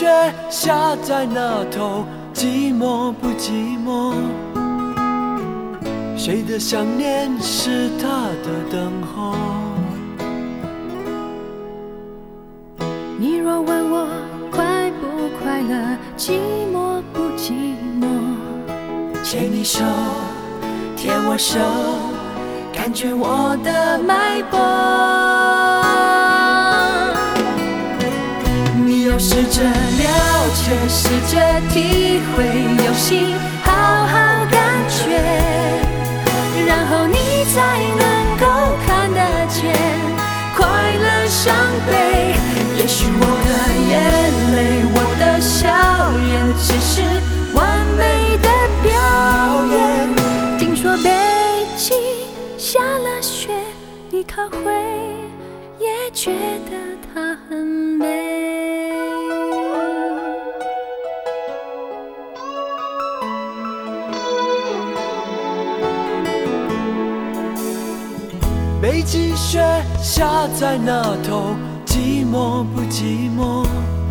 雪下在那头，寂寞不寂寞？谁的想念是他的等候？ 你若问我快不快乐，寂寞不寂寞？ 牵你手，舔我手，感觉我的脉搏。你要试着了解，试着体会，用心好好感觉，然后你才能够看得见快乐伤悲。也许我的眼泪，我的笑颜，只是完美的表演。 听说北京下了雪，你可会也觉得它很美？ 北极雪下在那头，寂寞不寂寞？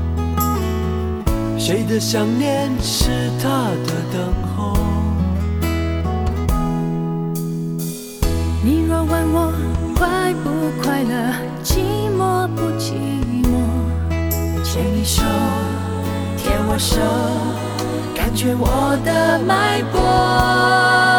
谁的想念是他的等候？ 你若问我快不快乐，寂寞不寂寞？ 牵你手，舔我手，感觉我的脉搏。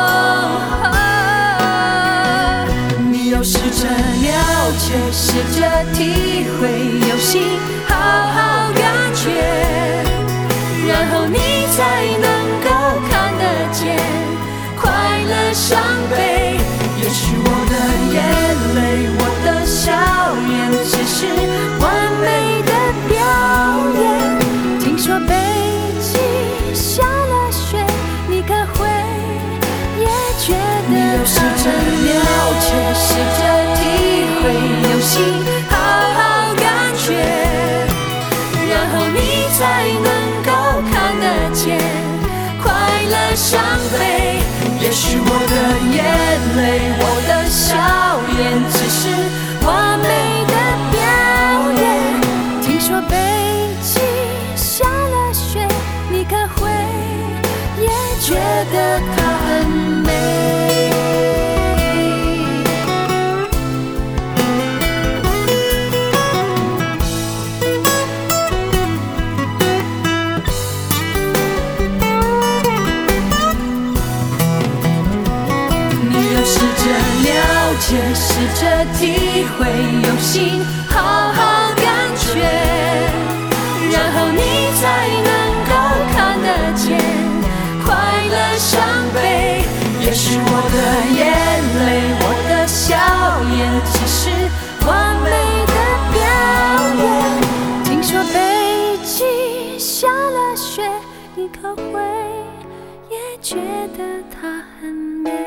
你要试着了解，试着体会，用心好好感觉，然后你才能够看得见快乐伤悲。也许我的眼泪，我的笑颜，只是完美的表演。 听说北极下了雪，你可会也觉得你要试着了解，试着体会，用心好好感觉，然后你才能够看得见快乐伤悲。也许我的眼泪，我的笑颜，只是完美的表演。 听说北极下了雪，你可会也觉得它很美？ 你要试着了解，试着体会，用心好好感觉，然后你才能够看得见快乐伤悲。也许我的眼泪，我的笑颜，只是完美的表演。 听说北极下了雪，你可会也觉得它很美？